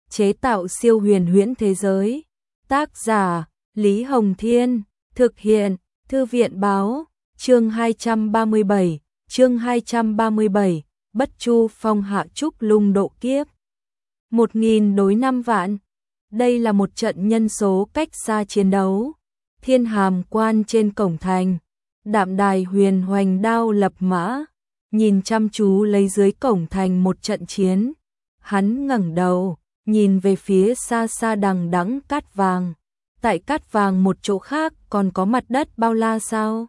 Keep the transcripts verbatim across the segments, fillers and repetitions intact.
chế tạo siêu huyền huyễn thế giới. Tác giả Lý Hồng Thiên, thực hiện Thư viện Báo, chương hai trăm ba mươi bảy, chương hai trăm ba mươi bảy, Bất Chu Phong hạ trúc lung độ kiếp. Một nghìn đối năm vạn. Đây là một trận nhân số cách xa chiến đấu. Thiên Hàm Quan trên cổng thành, Đạm Đài Huyền hoành đao lập mã, nhìn chăm chú lấy dưới cổng thành một trận chiến. Hắn ngẩng đầu, nhìn về phía xa xa đằng đẵng cát vàng. Tại cát vàng một chỗ khác còn có mặt đất bao la sao?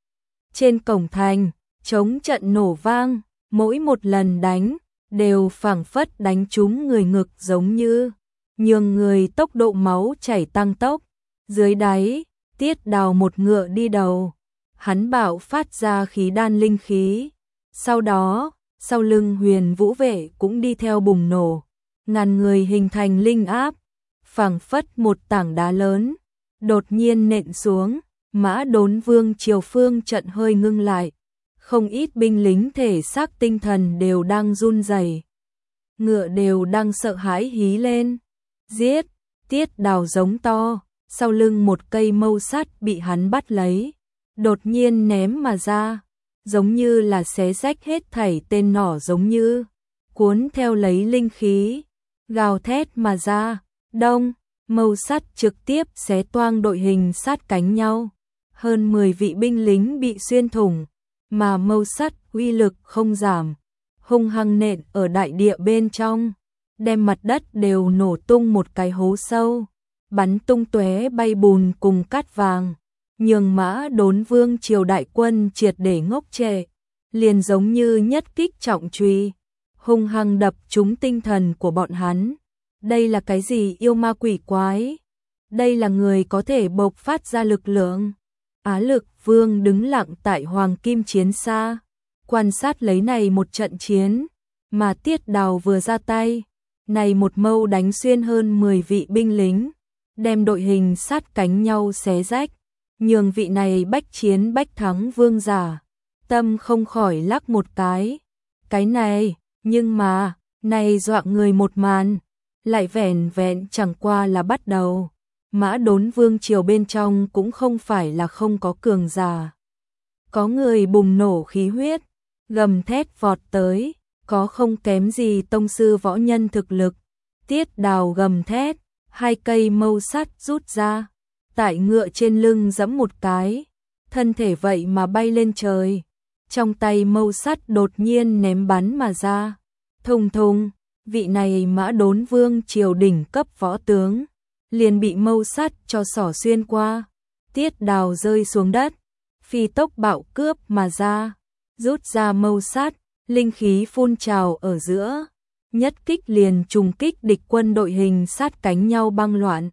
Trên cổng thành, trống trận nổ vang, mỗi một lần đánh, đều phảng phất đánh trúng người ngực giống như, nhường người tốc độ máu chảy tăng tốc. Dưới đáy, Tiết Đào một ngựa đi đầu, hắn bạo phát ra khí đan linh khí. Sau đó, sau lưng Huyền Vũ vệ cũng đi theo bùng nổ, ngàn người hình thành linh áp, phảng phất một tảng đá lớn, đột nhiên nện xuống. Mã Đốn Vương Triều phương trận hơi ngưng lại, không ít binh lính thể xác tinh thần đều đang run rẩy, ngựa đều đang sợ hãi hí lên. Giết! Tiết Đào giống to, sau lưng một cây mâu sắt bị hắn bắt lấy, đột nhiên ném mà ra, giống như là xé rách hết thảy tên nỏ giống như, cuốn theo lấy linh khí, gào thét mà ra. Đông! Mâu sắt trực tiếp xé toang đội hình sát cánh nhau. Hơn mười vị binh lính bị xuyên thủng, mà mâu sắt uy lực không giảm, hung hăng nện ở đại địa bên trong, đem mặt đất đều nổ tung một cái hố sâu, bắn tung tóe bay bùn cùng cát vàng, nhường Mã Đốn Vương Triều đại quân triệt để ngốc trệ, liền giống như nhất kích trọng truy, hung hăng đập trúng tinh thần của bọn hắn. Đây là cái gì yêu ma quỷ quái? Đây là người có thể bộc phát ra lực lượng. Á Lực Vương đứng lặng tại Hoàng Kim Chiến xa, quan sát lấy này một trận chiến, mà Tiết Đào vừa ra tay, này một mâu đánh xuyên hơn mười vị binh lính, đem đội hình sát cánh nhau xé rách, nhường vị này bách chiến bách thắng vương giả, tâm không khỏi lắc một cái. Cái này, nhưng mà, này dọa người một màn, lại vẻn vẹn chẳng qua là bắt đầu. Mã Đốn Vương Triều bên trong cũng không phải là không có cường giả. Có người bùng nổ khí huyết, gầm thét vọt tới, có không kém gì tông sư võ nhân thực lực. Tiết Đào gầm thét, hai cây mâu sắt rút ra, tại ngựa trên lưng giẫm một cái, thân thể vậy mà bay lên trời. Trong tay mâu sắt đột nhiên ném bắn mà ra. Thùng thùng, vị này Mã Đốn Vương Triều đỉnh cấp võ tướng, liền bị mâu sắt cho xỏ xuyên qua. Tiết Đào rơi xuống đất, phi tốc bạo cướp mà ra, rút ra mâu sắt, linh khí phun trào ở giữa, nhất kích liền trùng kích địch quân đội hình sát cánh nhau băng loạn.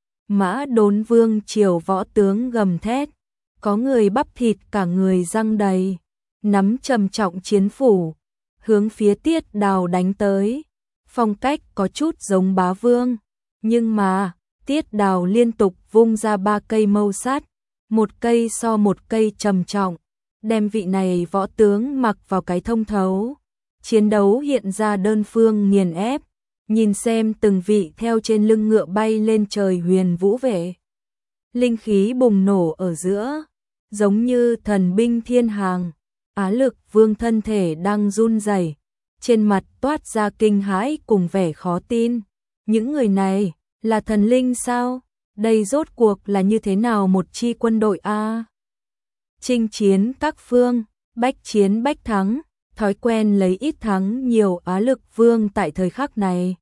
Mã Đốn Vương Triều võ tướng gầm thét, có người bắp thịt cả người răng đầy, nắm trầm trọng chiến phủ, hướng phía Tiết Đào đánh tới. Phong cách có chút giống Bá Vương, nhưng mà Tiết Đào liên tục vung ra ba cây mâu sắt, một cây so một cây trầm trọng, đem vị này võ tướng mặc vào cái thông thấu. Chiến đấu hiện ra đơn phương nghiền ép, nhìn xem từng vị theo trên lưng ngựa bay lên trời Huyền Vũ vệ. Linh khí bùng nổ ở giữa, giống như thần binh thiên hàng. Á Lực Vương thân thể đang run rẩy, trên mặt toát ra kinh hãi cùng vẻ khó tin. Những người này là thần linh sao? Đây rốt cuộc là như thế nào một chi quân đội a? Chinh chiến các phương, bách chiến bách thắng, thói quen lấy ít thắng nhiều Á Lực Vương tại thời khắc này,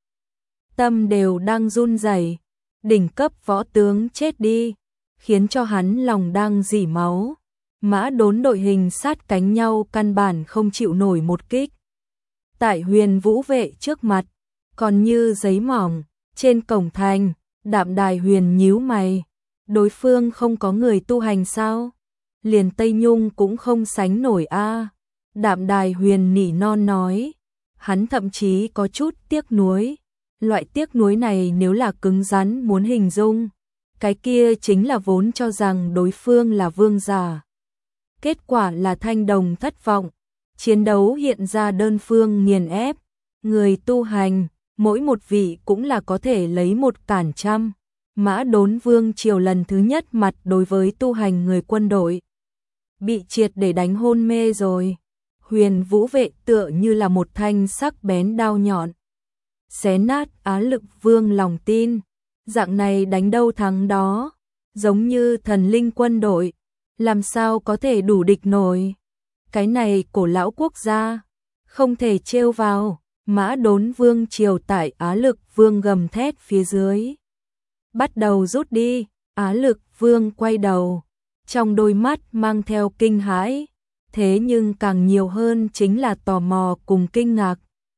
tâm đều đang run rẩy. Đỉnh cấp võ tướng chết đi, khiến cho hắn lòng đang rỉ máu. Mã Đốn đội hình sát cánh nhau căn bản không chịu nổi một kích. Tại Huyền Vũ vệ trước mặt, còn như giấy mỏng. Trên cổng thành, Đạm Đài Huyền nhíu mày, đối phương không có người tu hành sao? Liền Tây Nhung cũng không sánh nổi a. Đạm Đài Huyền nỉ non nói, hắn thậm chí có chút tiếc nuối. Loại tiếc nuối này nếu là cứng rắn muốn hình dung, cái kia chính là vốn cho rằng đối phương là vương giả. Kết quả là thanh đồng thất vọng, chiến đấu hiện ra đơn phương nghiền ép, người tu hành, mỗi một vị cũng là có thể lấy một cản trăm. Mã Đốn vương triều lần thứ nhất mặt đối với tu hành người quân đội. Bị triệt để đánh hôn mê rồi. Huyền Vũ vệ tựa như là một thanh sắc bén đao nhọn. Xé nát Á Lực vương lòng tin. Dạng này đánh đâu thắng đó. Giống như thần linh quân đội. Làm sao có thể đủ địch nổi. Cái này cổ lão quốc gia. Không thể trêu vào. Mã Đốn vương triều tại Á Lực vương gầm thét phía dưới. Bắt đầu rút đi. Á Lực vương quay đầu. Trong đôi mắt mang theo kinh hãi. Thế nhưng càng nhiều hơn chính là tò mò cùng kinh ngạc.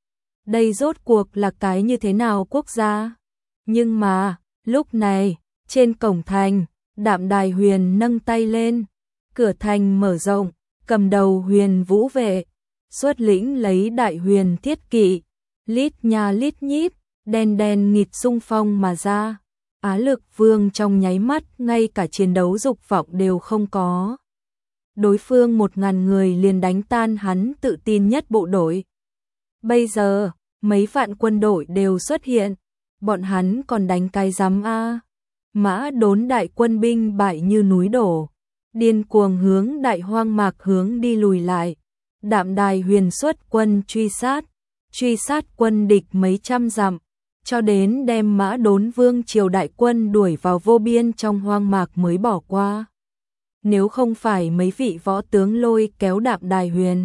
Đây rốt cuộc là cái như thế nào quốc gia? Nhưng mà, lúc này, trên cổng thành, Đạm Đài Huyền nâng tay lên. Cửa thành mở rộng, cầm đầu Huyền Vũ vệ. Xuất lĩnh lấy Đại Huyền thiết kỵ. Lít nha lít nhít, đen đen nghịt xung phong mà ra. Á Lực vương trong nháy mắt ngay cả chiến đấu dục vọng đều không có. Đối phương một ngàn người liền đánh tan hắn tự tin nhất bộ đội. Bây giờ, mấy vạn quân đội đều xuất hiện. Bọn hắn còn đánh cái rắm a. Mã Đốn đại quân binh bại như núi đổ. Điên cuồng hướng Đại Hoang Mạc hướng đi lùi lại. Đạm Đài Huyền xuất quân truy sát. Truy sát quân địch mấy trăm dặm. Cho đến đem Mã Đốn vương triều đại quân đuổi vào vô biên trong hoang mạc mới bỏ qua. Nếu không phải mấy vị võ tướng lôi kéo Đạm Đài Huyền,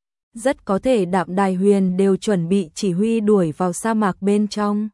rất có thể Đạm Đài Huyền đều chuẩn bị chỉ huy đuổi vào sa mạc bên trong.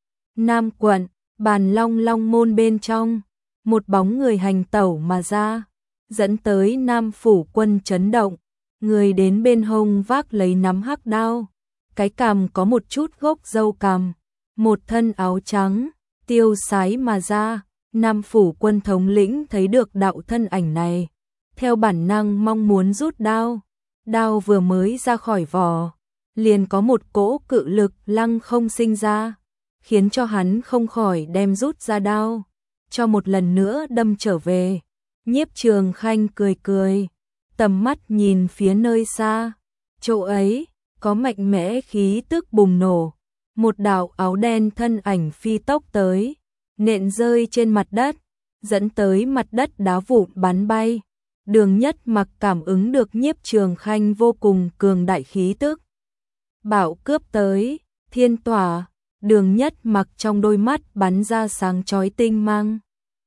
Nam quận, Bàn Long Long môn bên trong, một bóng người hành tẩu mà ra, dẫn tới Nam phủ quân chấn động, người đến bên hông vác lấy nắm hắc đao, cái cằm có một chút gốc râu cằm, một thân áo trắng, tiêu sái mà ra. Nam phủ quân thống lĩnh thấy được đạo thân ảnh này, theo bản năng mong muốn rút đao. Đao vừa mới ra khỏi vỏ, liền có một cỗ cự lực lăng không sinh ra, khiến cho hắn không khỏi đem rút ra đao, cho một lần nữa đâm trở về. Nhiếp Trường Khanh cười cười, tầm mắt nhìn phía nơi xa, chỗ ấy có mạnh mẽ khí tức bùng nổ, một đạo áo đen thân ảnh phi tốc tới, nện rơi trên mặt đất, dẫn tới mặt đất đá vụn bắn bay. Đường Nhất Mặc cảm ứng được Nhiếp Trường Khanh vô cùng cường đại khí tức. Bảo cướp tới, thiên tỏa, Đường Nhất Mặc trong đôi mắt bắn ra sáng chói tinh mang.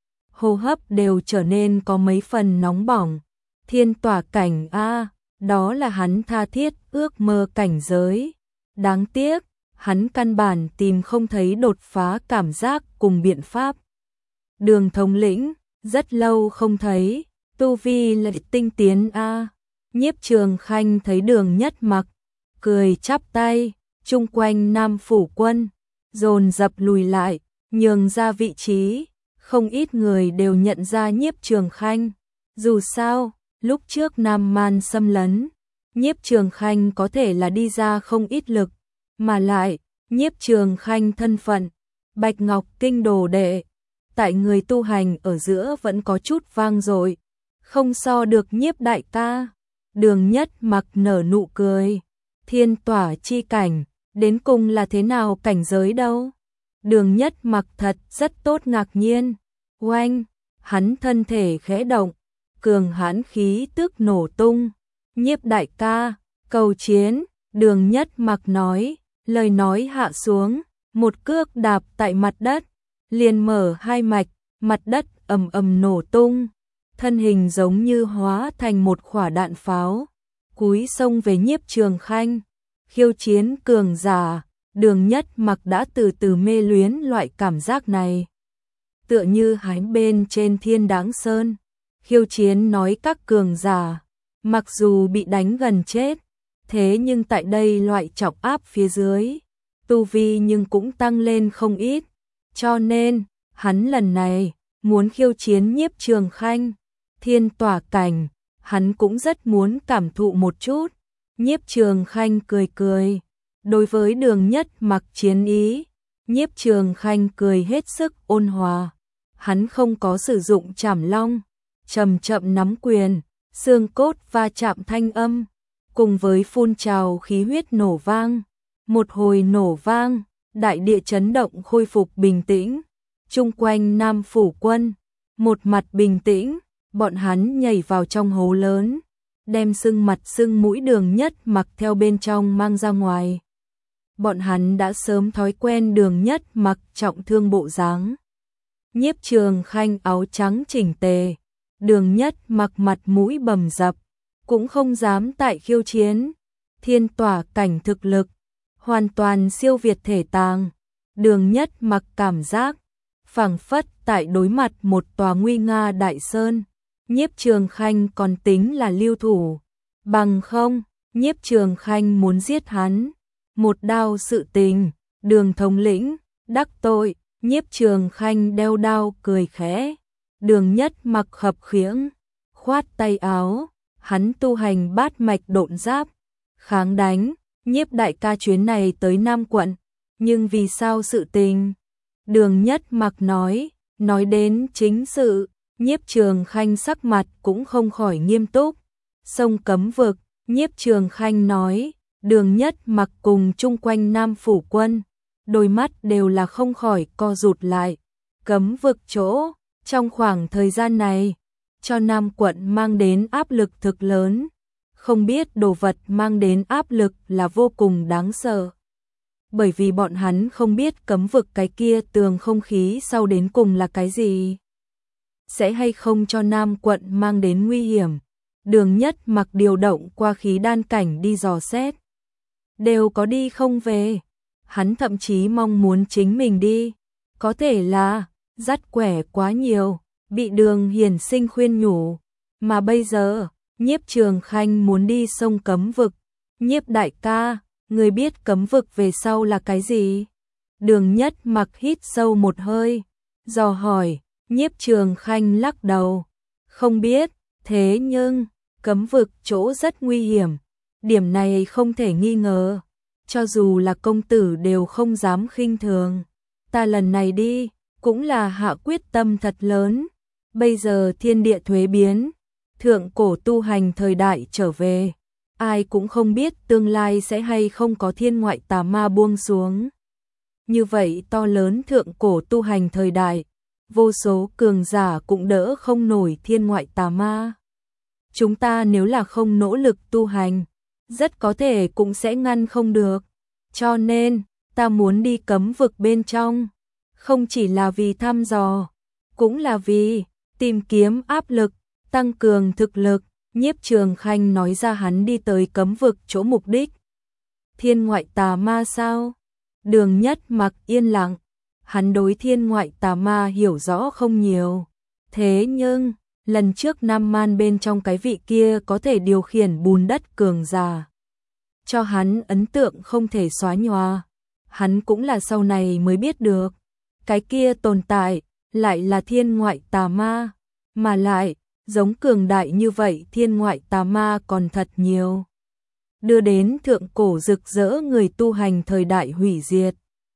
Hô hấp đều trở nên có mấy phần nóng bỏng. Thiên tỏa cảnh a, đó là hắn tha thiết ước mơ cảnh giới. Đáng tiếc, hắn căn bản tìm không thấy đột phá cảm giác cùng biện pháp. Đường thống lĩnh, rất lâu không thấy, tu vi lại tinh tiến a. Nhiếp Trường Khanh thấy Đường Nhất Mặc, cười chắp tay, chung quanh Nam phủ quân, dồn dập lùi lại, nhường ra vị trí, không ít người đều nhận ra Nhiếp Trường Khanh. Dù sao, lúc trước Nam Man xâm lấn, Nhiếp Trường Khanh có thể là đi ra không ít lực, mà lại, Nhiếp Trường Khanh thân phận, Bạch Ngọc Kinh đồ đệ, tại người tu hành ở giữa vẫn có chút vang dội, không so được Nhiếp đại ca. Đường Nhất Mặc nở nụ cười, thiên tỏa chi cảnh, đến cùng là thế nào cảnh giới đâu? Đường Nhất Mặc thật rất tốt ngạc nhiên, oanh, hắn thân thể khẽ động, cường hãn khí tức nổ tung. Nhiếp đại ca, cầu chiến. Đường Nhất Mặc nói, lời nói hạ xuống, một cước đạp tại mặt đất, liền mở hai mạch, mặt đất ầm ầm nổ tung, thân hình giống như hóa thành một quả đạn pháo, cúi xông về Nhiếp Trường Khanh. Khiêu chiến cường giả, Đường Nhất Mặc đã từ từ mê luyến loại cảm giác này. Tựa như hái bên trên thiên đáng sơn, khiêu chiến nói các cường giả, mặc dù bị đánh gần chết, thế nhưng tại đây loại trọng áp phía dưới, tu vi nhưng cũng tăng lên không ít, cho nên, hắn lần này, muốn khiêu chiến Nhiếp Trường Khanh, thiên tỏa cảnh, hắn cũng rất muốn cảm thụ một chút. Nhiếp Trường Khanh cười cười, đối với Đường Nhất Mặc chiến ý, Nhiếp Trường Khanh cười hết sức ôn hòa, hắn không có sử dụng Trảm Long, chậm chậm nắm quyền, xương cốt va chạm thanh âm, cùng với phun trào khí huyết nổ vang, một hồi nổ vang, đại địa chấn động khôi phục bình tĩnh, chung quanh Nam Phủ Quân, một mặt bình tĩnh, bọn hắn nhảy vào trong hố lớn, đem sưng mặt sưng mũi Đường Nhất Mặc theo bên trong mang ra ngoài. Bọn hắn đã sớm thói quen Đường Nhất Mặc trọng thương bộ dáng. Nhiếp Trường Khanh áo trắng chỉnh tề, Đường Nhất Mặc mặt mũi bầm dập, cũng không dám tại khiêu chiến. Thiên tỏa cảnh thực lực, hoàn toàn siêu việt thể tàng. Đường Nhất Mặc cảm giác, phảng phất tại đối mặt một tòa nguy nga đại sơn. Nhiếp Trường Khanh còn tính là lưu thủ, bằng không, Nhiếp Trường Khanh muốn giết hắn. Một đao sự tình, Đường thống lĩnh, đắc tội, Nhiếp Trường Khanh đeo đao cười khẽ. Đường Nhất Mặc khập khiễng, khoát tay áo, hắn tu hành bát mạch độn giáp, kháng đánh. Nhiếp đại ca chuyến này tới Nam quận, nhưng vì sao sự tình? Đường Nhất Mặc nói, nói đến chính sự, Nhiếp Trường Khanh sắc mặt cũng không khỏi nghiêm túc. Sông cấm vực, Nhiếp Trường Khanh nói, Đường Nhất Mặc cùng chung quanh Nam Phủ Quân, đôi mắt đều là không khỏi co rụt lại. Cấm vực chỗ, trong khoảng thời gian này, cho Nam quận mang đến áp lực thực lớn. Không biết đồ vật mang đến áp lực là vô cùng đáng sợ. Bởi vì bọn hắn không biết cấm vực cái kia tường không khí sau đến cùng là cái gì. Sẽ hay không cho Nam quận mang đến nguy hiểm. Đường Nhất Mặc điều động qua khí đan cảnh đi dò xét. Đều có đi không về. Hắn thậm chí mong muốn chính mình đi. Có thể là, dắt quẻ quá nhiều, bị Đường Hiển Sinh khuyên nhủ. Mà bây giờ, Nhiếp Trường Khanh muốn đi sông cấm vực. Nhiếp đại ca, người biết cấm vực về sau là cái gì? Đường Nhất Mặc hít sâu một hơi, dò hỏi. Nhiếp Trường Khanh lắc đầu, không biết, thế nhưng, cấm vực chỗ rất nguy hiểm. Điểm này không thể nghi ngờ, cho dù là công tử đều không dám khinh thường. Ta lần này đi, cũng là hạ quyết tâm thật lớn. Bây giờ thiên địa thuế biến, thượng cổ tu hành thời đại trở về, ai cũng không biết tương lai sẽ hay không có thiên ngoại tà ma buông xuống. Như vậy to lớn thượng cổ tu hành thời đại, vô số cường giả cũng đỡ không nổi thiên ngoại tà ma. Chúng ta nếu là không nỗ lực tu hành, rất có thể cũng sẽ ngăn không được. Cho nên, ta muốn đi cấm vực bên trong, không chỉ là vì thăm dò, cũng là vì tìm kiếm áp lực, tăng cường thực lực. Nhiếp Trường Khanh nói ra hắn đi tới cấm vực chỗ mục đích. Thiên ngoại tà ma sao? Đường Nhất Mặc yên lặng, hắn đối thiên ngoại tà ma hiểu rõ không nhiều. Thế nhưng, lần trước Nam Man bên trong cái vị kia có thể điều khiển bùn đất cường giả, cho hắn ấn tượng không thể xóa nhòa. Hắn cũng là sau này mới biết được, cái kia tồn tại lại là thiên ngoại tà ma, mà lại giống cường đại như vậy thiên ngoại tà ma còn thật nhiều, đưa đến thượng cổ rực rỡ người tu hành thời đại hủy diệt.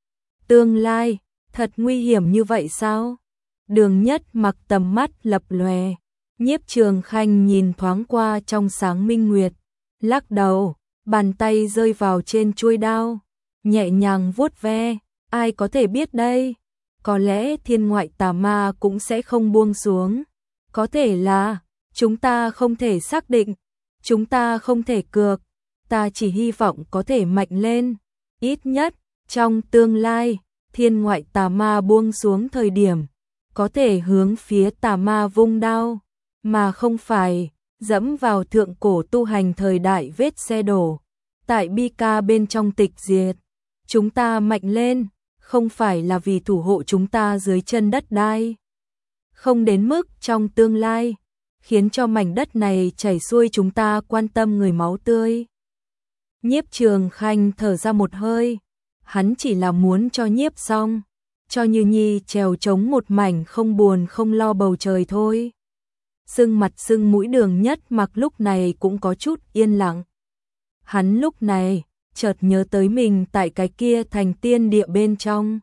Tương lai, thật nguy hiểm như vậy sao? Đường Nhất Mặc tầm mắt lập lòe, Nhiếp Trường Khanh nhìn thoáng qua trong sáng minh nguyệt, lắc đầu, bàn tay rơi vào trên chuôi đao, nhẹ nhàng vuốt ve, ai có thể biết đây? Có lẽ thiên ngoại tà ma cũng sẽ không buông xuống. Có thể là, chúng ta không thể xác định, chúng ta không thể cược, ta chỉ hy vọng có thể mạnh lên. Ít nhất, trong tương lai, thiên ngoại tà ma buông xuống thời điểm, có thể hướng phía tà ma vung đao, mà không phải dẫm vào thượng cổ tu hành thời đại vết xe đổ. Tại bi ca bên trong tịch diệt, chúng ta mạnh lên, không phải là vì thủ hộ chúng ta dưới chân đất đai. Không đến mức trong tương lai, khiến cho mảnh đất này chảy xuôi chúng ta quan tâm người máu tươi. Nhiếp Trường Khanh thở ra một hơi, hắn chỉ là muốn cho Nhiếp xong, cho Như Nhi trèo trống một mảnh không buồn không lo bầu trời thôi. Sưng mặt sưng mũi Đường Nhất Mặc lúc này cũng có chút yên lặng. Hắn lúc này chợt nhớ tới mình tại cái kia thành tiên địa bên trong.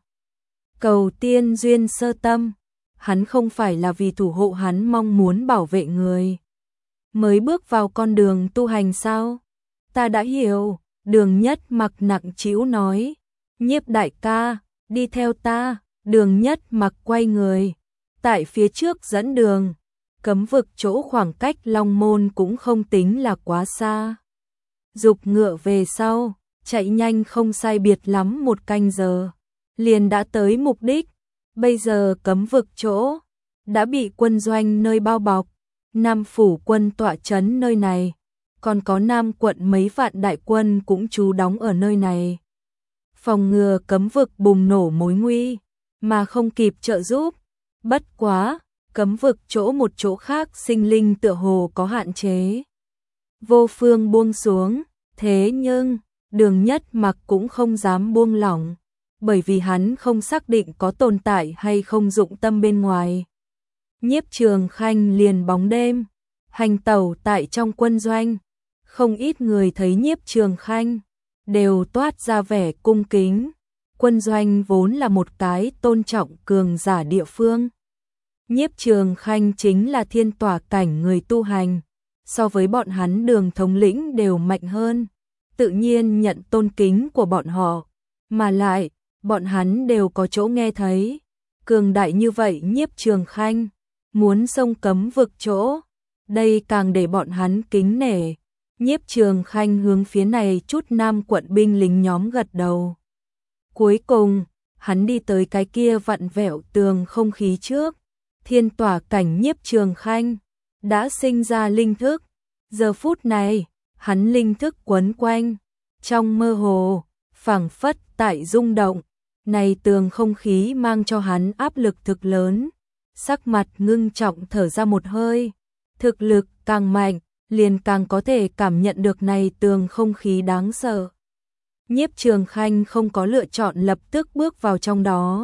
Cầu tiên duyên sơ tâm, hắn không phải là vì thủ hộ hắn mong muốn bảo vệ người mới bước vào con đường tu hành sao? Ta đã hiểu, Đường Nhất Mặc nặng trĩu nói. Nhiếp đại ca, đi theo ta. Đường Nhất Mặc quay người, tại phía trước dẫn đường. Cấm vực chỗ khoảng cách Long Môn cũng không tính là quá xa. Giục ngựa về sau, chạy nhanh không sai biệt lắm một canh giờ, liền đã tới mục đích. Bây giờ cấm vực chỗ đã bị quân doanh nơi bao bọc, Nam phủ quân tọa trấn nơi này, còn có Nam quận mấy vạn đại quân cũng trú đóng ở nơi này. Phòng ngừa cấm vực bùng nổ mối nguy, mà không kịp trợ giúp. Bất quá, cấm vực chỗ một chỗ khác sinh linh tựa hồ có hạn chế. Vô phương buông xuống, thế nhưng, Đường Nhất Mặc cũng không dám buông lỏng, bởi vì hắn không xác định có tồn tại hay không dụng tâm bên ngoài. Nhiếp Trường Khanh liền bóng đêm, hành tẩu tại trong quân doanh. Không ít người thấy Nhiếp Trường Khanh, đều toát ra vẻ cung kính. Quân doanh vốn là một cái tôn trọng cường giả địa phương. Nhiếp Trường Khanh chính là thiên tỏa cảnh người tu hành, so với bọn hắn Đường thống lĩnh đều mạnh hơn, tự nhiên nhận tôn kính của bọn họ, mà lại, bọn hắn đều có chỗ nghe thấy. Cường đại như vậy Nhiếp Trường Khanh, muốn xông cấm vực chỗ, đây càng để bọn hắn kính nể. Nhiếp Trường Khanh hướng phía này chút Nam quận binh lính nhóm gật đầu. Cuối cùng, hắn đi tới cái kia vặn vẹo tường không khí trước. Thiên tỏa cảnh Nhiếp Trường Khanh đã sinh ra linh thức. Giờ phút này, hắn linh thức quấn quanh, trong mơ hồ, phảng phất tại rung động. Này tường không khí mang cho hắn áp lực thực lớn. Sắc mặt ngưng trọng thở ra một hơi. Thực lực càng mạnh, liền càng có thể cảm nhận được này tường không khí đáng sợ. Nhiếp Trường Khanh không có lựa chọn lập tức bước vào trong đó,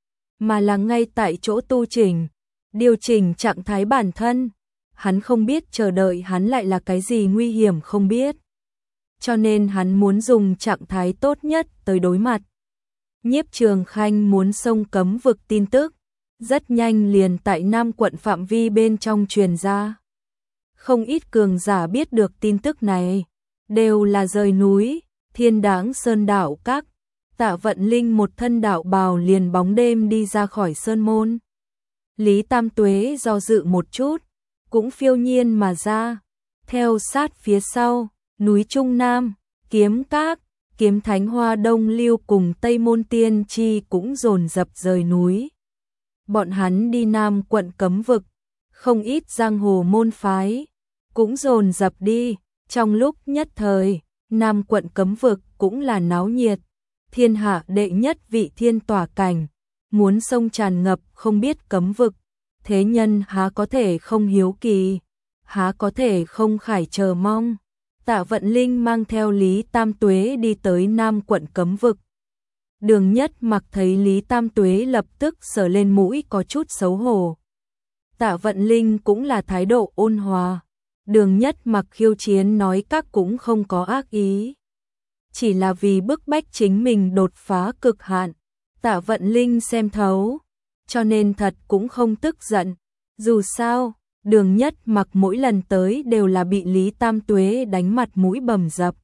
mà là ngay tại chỗ tu chỉnh, điều chỉnh trạng thái bản thân. Hắn không biết chờ đợi hắn lại là cái gì nguy hiểm không biết, cho nên hắn muốn dùng trạng thái tốt nhất tới đối mặt. Nhiếp Trường Khanh muốn xông cấm vực tin tức, rất nhanh liền tại Nam quận phạm vi bên trong truyền ra. Không ít cường giả biết được tin tức này, đều là rời núi, Thiên Đáng Sơn đạo các. Tạ Vận Linh một thân đạo bào liền bóng đêm đi ra khỏi sơn môn. Lý Tam Tuế do dự một chút, cũng phiêu nhiên mà ra. Theo sát phía sau, núi Trung Nam, Kiếm Các, Kiếm Thánh Hoa Đông Lưu cùng Tây Môn Tiên Tri cũng dồn dập rời núi. Bọn hắn đi Nam quận cấm vực, không ít giang hồ môn phái cũng dồn dập đi. Trong lúc nhất thời, Nam quận cấm vực cũng là náo nhiệt. Thiên hạ đệ nhất vị thiên tỏa cảnh, muốn sông tràn ngập không biết cấm vực, thế nhân há có thể không hiếu kỳ, há có thể không khải chờ mong. Tạ Vận Linh mang theo Lý Tam Tuế đi tới Nam quận cấm vực. Đường Nhất Mặc thấy Lý Tam Tuế lập tức sờ lên mũi có chút xấu hổ. Tạ Vận Linh cũng là thái độ ôn hòa. Đường Nhất Mặc khiêu chiến nói các cũng không có ác ý, chỉ là vì bức bách chính mình đột phá cực hạn. Tạ Vận Linh xem thấu, cho nên thật cũng không tức giận. Dù sao, Đường Nhất Mặc mỗi lần tới đều là bị Lý Tam Tuế đánh mặt mũi bầm dập.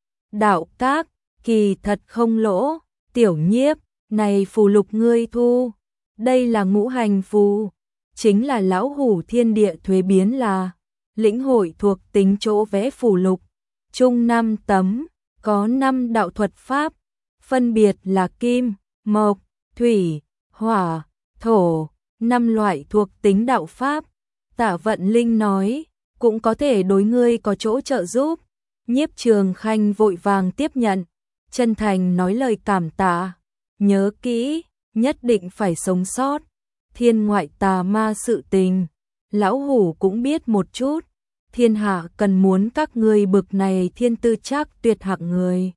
Đạo các, kỳ thật không lỗ. Tiểu Nhiếp, này phù lục ngươi thu, đây là ngũ hành phù, chính là lão hủ thiên địa thuế biến là lĩnh hội thuộc tính chỗ vẽ phù lục, chung năm tấm, có năm đạo thuật pháp, phân biệt là kim, mộc, thủy, hỏa, thổ, năm loại thuộc tính đạo pháp. Tạ Vận Linh nói, cũng có thể đối ngươi có chỗ trợ giúp. Nhiếp Trường Khanh vội vàng tiếp nhận, chân thành nói lời cảm tạ. Nhớ kỹ, nhất định phải sống sót. Thiên ngoại tà ma sự tình, lão hủ cũng biết một chút. Thiên hạ cần muốn các ngươi bực này thiên tư chắc tuyệt hạng người.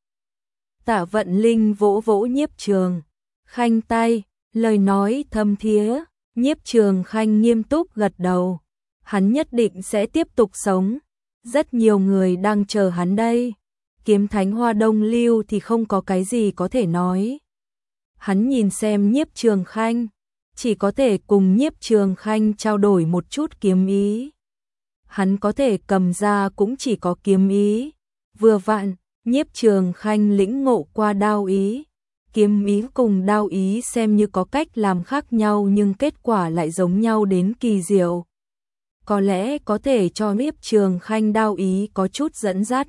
Tạ Vận Linh vỗ vỗ Nhiếp Trường Khanh tay, lời nói thâm thía. Nhiếp Trường Khanh nghiêm túc gật đầu. Hắn nhất định sẽ tiếp tục sống. Rất nhiều người đang chờ hắn đây. Kiếm Thánh Hoa Đông Lưu thì không có cái gì có thể nói. Hắn nhìn xem Nhiếp Trường Khanh, chỉ có thể cùng Nhiếp Trường Khanh trao đổi một chút kiếm ý. Hắn có thể cầm ra cũng chỉ có kiếm ý. Vừa vặn, Nhiếp Trường Khanh lĩnh ngộ qua đao ý, kiếm ý cùng đao ý xem như có cách làm khác nhau nhưng kết quả lại giống nhau đến kỳ diệu. Có lẽ có thể cho Nhiếp Trường Khanh đao ý có chút dẫn dắt.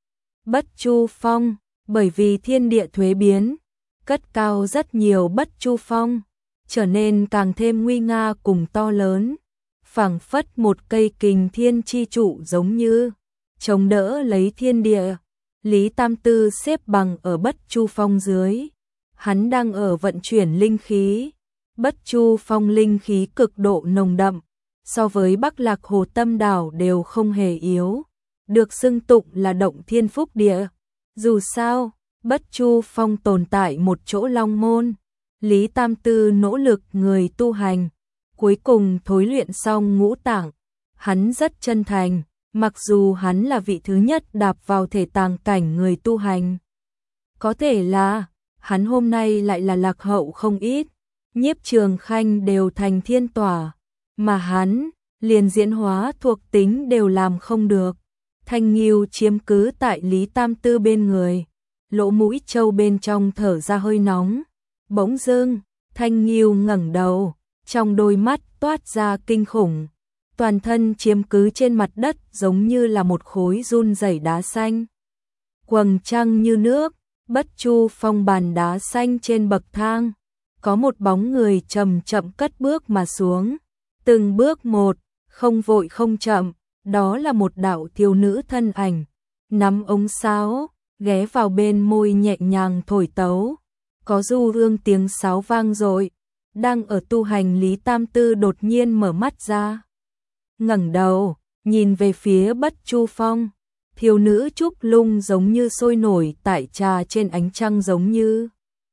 Bất Chu Phong, bởi vì thiên địa thuế biến, cất cao rất nhiều Bất Chu Phong, trở nên càng thêm nguy nga cùng to lớn, phảng phất một cây kình thiên chi trụ giống như chống đỡ lấy thiên địa. Lý Tam Tư xếp bằng ở Bất Chu Phong dưới, hắn đang ở vận chuyển linh khí. Bất Chu Phong linh khí cực độ nồng đậm, so với Bắc Lạc Hồ Tâm Đảo đều không hề yếu, được xưng tụng là động thiên phúc địa. Dù sao, Bất Chu Phong tồn tại một chỗ long môn, Lý Tam Tư nỗ lực người tu hành, cuối cùng thối luyện xong ngũ tạng. Hắn rất chân thành, mặc dù hắn là vị thứ nhất đạp vào thể tàng cảnh người tu hành. Có thể là, hắn hôm nay lại là lạc hậu không ít, Nhiếp Trường Khanh đều thành thiên tỏa, mà hắn, liền diễn hóa thuộc tính đều làm không được. Thanh Nghiêu chiếm cứ tại Lý Tam Tư bên người, lỗ mũi trâu bên trong thở ra hơi nóng. Bỗng dưng, Thanh Nghiêu ngẩng đầu, trong đôi mắt toát ra kinh khủng, toàn thân chiếm cứ trên mặt đất giống như là một khối run rẩy đá xanh. Quầng trăng như nước, Bất Chu Phong bàn đá xanh trên bậc thang, có một bóng người chậm chậm cất bước mà xuống, từng bước một, không vội không chậm, đó là một đạo thiếu nữ thân ảnh, nắm ống sáo, ghé vào bên môi nhẹ nhàng thổi tấu, có du hương tiếng sáo vang dội. Đang ở tu hành Lý Tam Tư đột nhiên mở mắt ra, ngẩng đầu, nhìn về phía Bất Chu Phong, thiếu nữ Trúc Lung giống như sôi nổi tại trà trên ánh trăng giống như.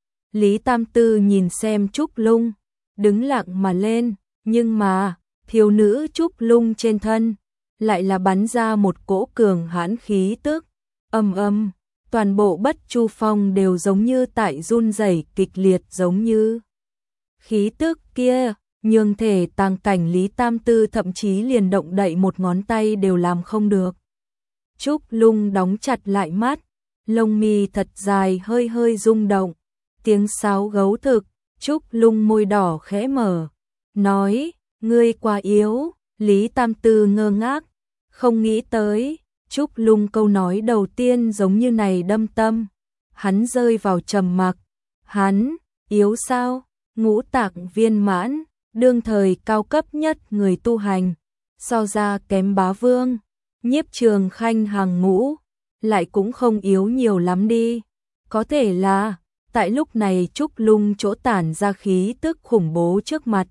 Lý Tam Tư nhìn xem Trúc Lung, đứng lặng mà lên, nhưng mà, thiếu nữ Trúc Lung trên thân, lại là bắn ra một cỗ cường hãn khí tức, ầm ầm, toàn bộ Bất Chu Phong đều giống như tại run rẩy kịch liệt giống như. Khí tức kia, nhường thể tàng cảnh Lý Tam Tư thậm chí liền động đậy một ngón tay đều làm không được. Trúc Lung đóng chặt lại mắt, lông mi thật dài hơi hơi rung động, tiếng sáo gấu thực, Trúc Lung môi đỏ khẽ mở, nói, ngươi quá yếu. Lý Tam Tư ngơ ngác, không nghĩ tới, Trúc Lung câu nói đầu tiên giống như này đâm tâm, hắn rơi vào trầm mặc. Hắn, yếu sao? Ngũ tạng viên mãn, đương thời cao cấp nhất người tu hành, so ra kém Bá Vương, Nhiếp Trường Khanh hàng ngũ, lại cũng không yếu nhiều lắm đi. Có thể là, tại lúc này Trúc Lung chỗ tản ra khí tức khủng bố trước mặt.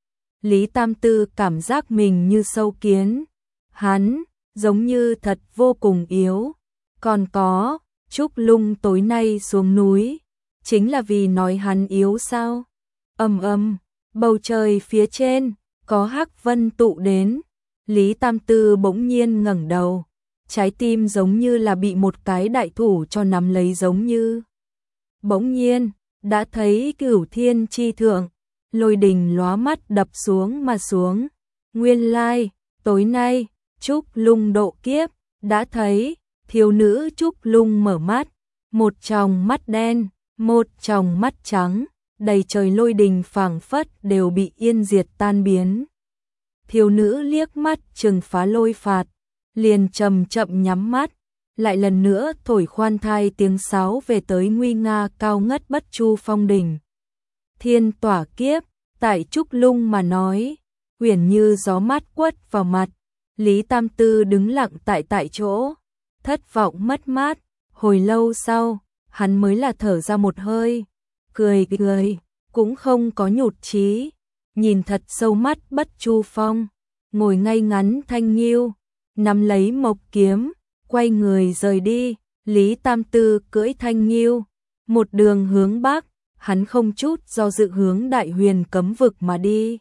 Lý Tam Tư cảm giác mình như sâu kiến, hắn, giống như thật vô cùng yếu. Còn có, Trúc Lung tối nay xuống núi, chính là vì nói hắn yếu sao? Ầm ầm, bầu trời phía trên, có hắc vân tụ đến. Lý Tam Tư bỗng nhiên ngẩng đầu, trái tim giống như là bị một cái đại thủ cho nắm lấy giống như. Bỗng nhiên, đã thấy Cửu Thiên chi thượng, lôi đình lóa mắt đập xuống mà xuống. Nguyên lai, tối nay, Trúc Lung độ kiếp, đã thấy, thiếu nữ Trúc Lung mở mắt, một tròng mắt đen, một tròng mắt trắng, đầy trời lôi đình phảng phất đều bị yên diệt tan biến. Thiếu nữ liếc mắt trừng phá lôi phạt, liền chậm chậm nhắm mắt, lại lần nữa thổi khoan thai tiếng sáo về tới nguy nga cao ngất Bất Chu Phong đỉnh. Thiên tỏa kiếp, tại Trúc Lung mà nói, uyển như gió mát quất vào mặt. Lý Tam Tư đứng lặng tại tại chỗ, thất vọng mất mát, hồi lâu sau, hắn mới là thở ra một hơi, cười cười, cũng không có nhụt chí, nhìn thật sâu mắt Bất Chu Phong, ngồi ngay ngắn Thanh Nghiêu, nắm lấy mộc kiếm, quay người rời đi. Lý Tam Tư cưỡi Thanh Nghiêu, một đường hướng bắc, hắn không chút do dự hướng Đại Huyền cấm vực mà đi.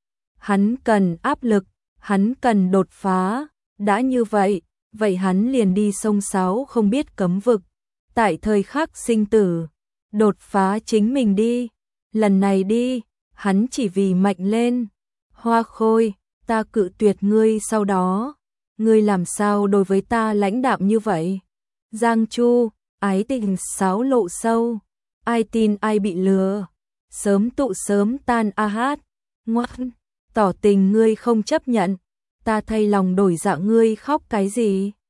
Hắn cần áp lực, hắn cần đột phá, đã như vậy, vậy hắn liền đi sông sáo không biết cấm vực, tại thời khắc sinh tử, đột phá chính mình đi, lần này đi, hắn chỉ vì mạnh lên. Hoa Khôi, ta cự tuyệt ngươi sau đó, ngươi làm sao đối với ta lãnh đạm như vậy? Giang Chu, ái tình sáo lộ sâu, ai tin ai bị lừa. Sớm tụ sớm tan a hát, ngoan, tỏ tình ngươi không chấp nhận, ta thay lòng đổi dạ ngươi khóc cái gì?